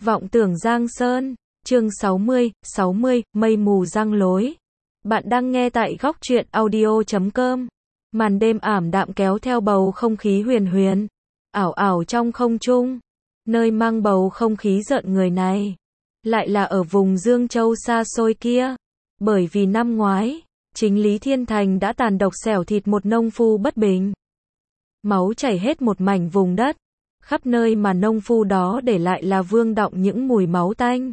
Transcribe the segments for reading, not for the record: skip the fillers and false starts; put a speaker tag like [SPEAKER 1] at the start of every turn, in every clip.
[SPEAKER 1] Vọng tưởng Giang Sơn, chương 60, mây mù giăng lối. Bạn đang nghe tại góc truyện audio.com. Màn đêm ảm đạm kéo theo bầu không khí huyền huyền, ảo ảo trong không trung. Nơi mang bầu không khí rợn người này, lại là ở vùng Dương Châu xa xôi kia. Bởi vì năm ngoái, chính Lý Thiên Thành đã tàn độc xẻo thịt một nông phu bất bình. Máu chảy hết một mảnh vùng đất. Khắp nơi mà nông phu đó để lại là vương đọng những mùi máu tanh.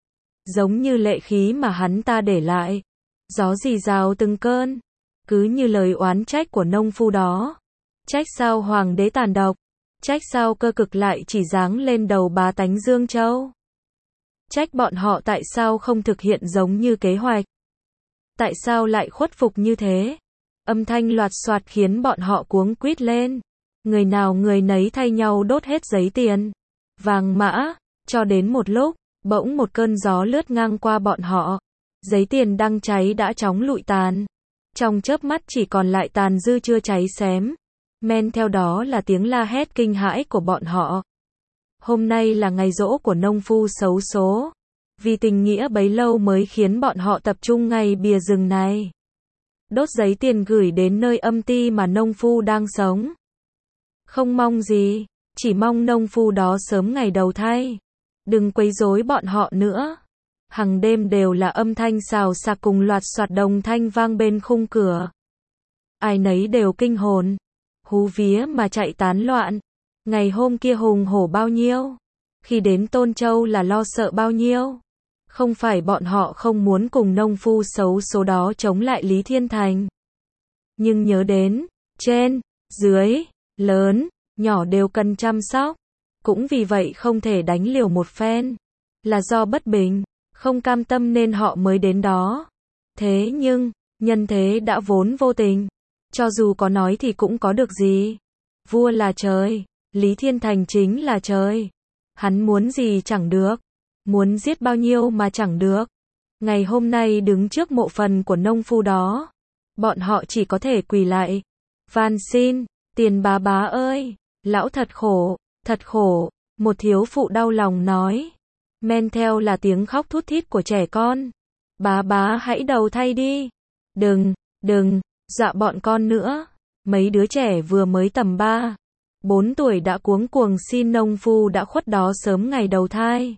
[SPEAKER 1] Giống như lệ khí mà hắn ta để lại. Gió rì rào từng cơn. Cứ như lời oán trách của nông phu đó. Trách sao hoàng đế tàn độc. Trách sao cơ cực lại chỉ giáng lên đầu bá tánh Dương Châu. Trách bọn họ tại sao không thực hiện giống như kế hoạch. Tại sao lại khuất phục như thế. Âm thanh loạt soạt khiến bọn họ cuống quýt lên. Người nào người nấy thay nhau đốt hết giấy tiền, vàng mã, cho đến một lúc, bỗng một cơn gió lướt ngang qua bọn họ. Giấy tiền đang cháy đã chóng lụi tàn. Trong chớp mắt chỉ còn lại tàn dư chưa cháy xém. Men theo đó là tiếng la hét kinh hãi của bọn họ. Hôm nay là ngày giỗ của nông phu xấu số. Vì tình nghĩa bấy lâu mới khiến bọn họ tập trung ngay bìa rừng này. Đốt giấy tiền gửi đến nơi âm ti mà nông phu đang sống. Không mong gì, chỉ mong nông phu đó sớm ngày đầu thai. Đừng quấy rối bọn họ nữa. Hằng đêm đều là âm thanh xào xạc cùng loạt soạt đồng thanh vang bên khung cửa. Ai nấy đều kinh hồn, hú vía mà chạy tán loạn. Ngày hôm kia hùng hổ bao nhiêu, khi đến Tôn Châu là lo sợ bao nhiêu. Không phải bọn họ không muốn cùng nông phu xấu số đó chống lại Lý Thiên Thành. Nhưng nhớ đến, trên, dưới, lớn, nhỏ đều cần chăm sóc. Cũng vì vậy không thể đánh liều một phen. Là do bất bình, không cam tâm nên họ mới đến đó. Thế nhưng, nhân thế đã vốn vô tình. Cho dù có nói thì cũng có được gì. Vua là trời, Lý Thiên Thành chính là trời. Hắn muốn gì chẳng được. Muốn giết bao nhiêu mà chẳng được. Ngày hôm nay đứng trước mộ phần của nông phu đó. Bọn họ chỉ có thể quỳ lại. Van xin. Tiền bá bá ơi, lão thật khổ, một thiếu phụ đau lòng nói. Men theo là tiếng khóc thút thít của trẻ con. Bá bá hãy đầu thai đi. Đừng, dọa bọn con nữa. Mấy đứa trẻ vừa mới tầm 3, 4 tuổi đã cuống cuồng xin nông phu đã khuất đó sớm ngày đầu thai.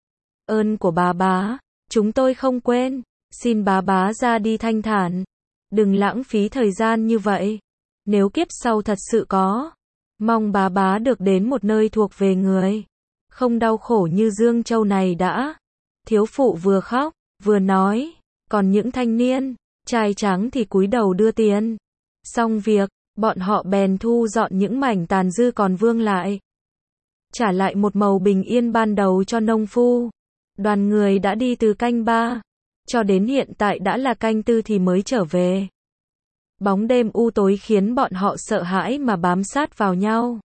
[SPEAKER 1] Ơn của bá bá, chúng tôi không quên, xin bá bá ra đi thanh thản. Đừng lãng phí thời gian như vậy. Nếu kiếp sau thật sự có, mong bá bá được đến một nơi thuộc về người, không đau khổ như Dương Châu này đã. Thiếu phụ vừa khóc, vừa nói, còn những thanh niên, trai trắng thì cúi đầu đưa tiền. Xong việc, bọn họ bèn thu dọn những mảnh tàn dư còn vương lại. Trả lại một màu bình yên ban đầu cho nông phu. Đoàn người đã đi từ canh 3, cho đến hiện tại đã là canh 4 thì mới trở về. Bóng đêm u tối khiến bọn họ sợ hãi mà bám sát vào nhau.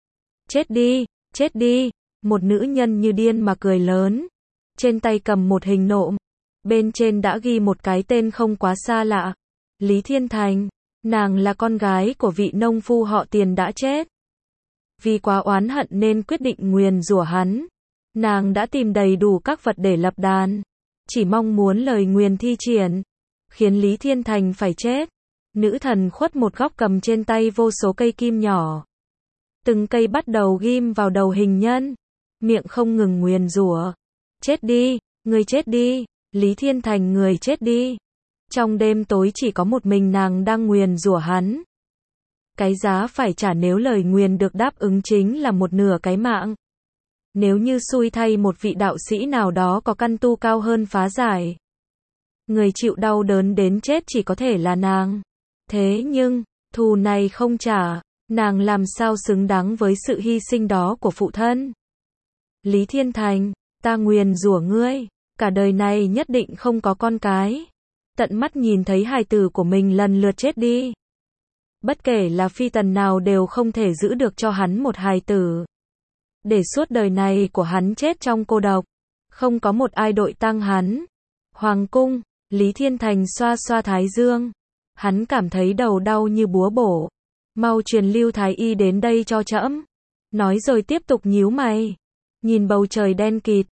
[SPEAKER 1] Chết đi, một nữ nhân như điên mà cười lớn. Trên tay cầm một hình nộm. Bên trên đã ghi một cái tên không quá xa lạ. Lý Thiên Thành, nàng là con gái của vị nông phu họ Tiền đã chết. Vì quá oán hận nên quyết định nguyền rủa hắn. Nàng đã tìm đầy đủ các vật để lập đàn. Chỉ mong muốn lời nguyền thi triển, khiến Lý Thiên Thành phải chết. Nữ thần khuất một góc cầm trên tay vô số cây kim nhỏ. Từng cây bắt đầu ghim vào đầu hình nhân. Miệng không ngừng nguyền rủa. Chết đi, người chết đi, Lý Thiên Thành người chết đi. Trong đêm tối chỉ có một mình nàng đang nguyền rủa hắn. Cái giá phải trả nếu lời nguyền được đáp ứng chính là một nửa cái mạng. Nếu như xui thay một vị đạo sĩ nào đó có căn tu cao hơn phá giải. Người chịu đau đớn đến chết chỉ có thể là nàng. Thế nhưng, thù này không trả, nàng làm sao xứng đáng với sự hy sinh đó của phụ thân. Lý Thiên Thành, ta nguyền rủa ngươi, cả đời này nhất định không có con cái. Tận mắt nhìn thấy hài tử của mình lần lượt chết đi. Bất kể là phi tần nào đều không thể giữ được cho hắn một hài tử. Để suốt đời này của hắn chết trong cô độc. Không có một ai đội tăng hắn. Hoàng cung, Lý Thiên Thành xoa xoa thái dương. Hắn cảm thấy đầu đau như búa bổ. Mau truyền Lưu Thái Y đến đây cho trẫm. Nói rồi tiếp tục nhíu mày. Nhìn bầu trời đen kịt,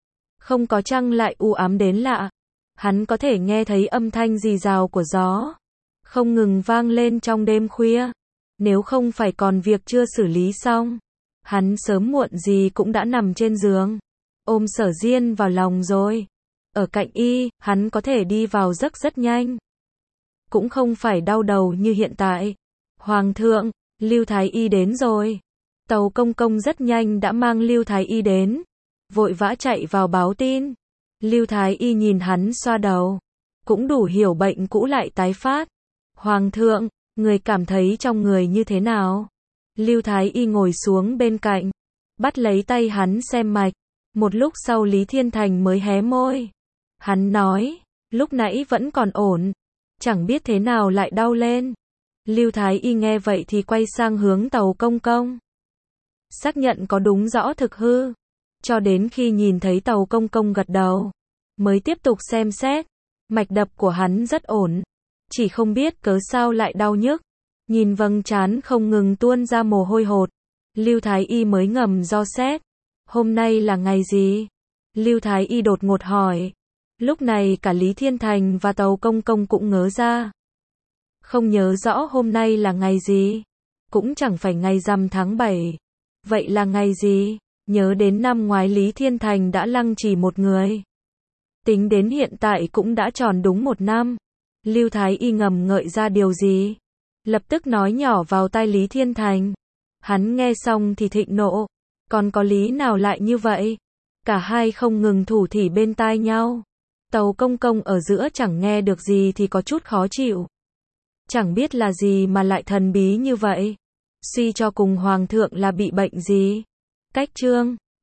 [SPEAKER 1] Không có trăng lại u ám đến lạ. Hắn có thể nghe thấy âm thanh rì rào của gió, không ngừng vang lên trong đêm khuya. Nếu không phải còn việc chưa xử lý xong, hắn sớm muộn gì cũng đã nằm trên giường, ôm Sở Diên vào lòng rồi. Ở cạnh y, hắn có thể đi vào giấc rất nhanh. Cũng không phải đau đầu như hiện tại. Hoàng thượng, Lưu Thái Y đến rồi. Tàu công công rất nhanh đã mang Lưu Thái Y đến, vội vã chạy vào báo tin. Lưu Thái Y nhìn hắn xoa đầu, cũng đủ hiểu bệnh cũ lại tái phát. Hoàng thượng, người cảm thấy trong người như thế nào? Lưu Thái Y ngồi xuống bên cạnh, bắt lấy tay hắn xem mạch. Một lúc sau Lý Thiên Thành mới hé môi. Hắn nói, lúc nãy vẫn còn ổn, chẳng biết thế nào lại đau lên. Lưu Thái Y nghe vậy thì quay sang hướng Tàu công công, xác nhận có đúng rõ thực hư. Cho đến khi nhìn thấy Tàu công công gật đầu, mới tiếp tục xem xét. Mạch đập của hắn rất ổn, chỉ không biết cớ sao lại đau nhức. Nhìn vầng trán không ngừng tuôn ra mồ hôi hột, Lưu Thái Y mới ngầm dò xét. Hôm nay là ngày gì? Lưu Thái Y đột ngột hỏi. Lúc này cả Lý Thiên Thành và Tàu công công cũng ngớ ra. Không nhớ rõ hôm nay là ngày gì, cũng chẳng phải ngày rằm tháng 7. Vậy là ngày gì? Nhớ đến năm ngoái Lý Thiên Thành đã lăng trì một người. Tính đến hiện tại cũng đã tròn đúng 1 năm. Lưu Thái Y ngầm ngợi ra điều gì, lập tức nói nhỏ vào tai Lý Thiên Thành. Hắn nghe xong thì thịnh nộ. Còn có lý nào lại như vậy? Cả hai không ngừng thủ thỉ bên tai nhau. Tàu công công ở giữa chẳng nghe được gì thì có chút khó chịu. Chẳng biết là gì mà lại thần bí như vậy. Suy cho cùng hoàng thượng là bị bệnh gì? Cách chương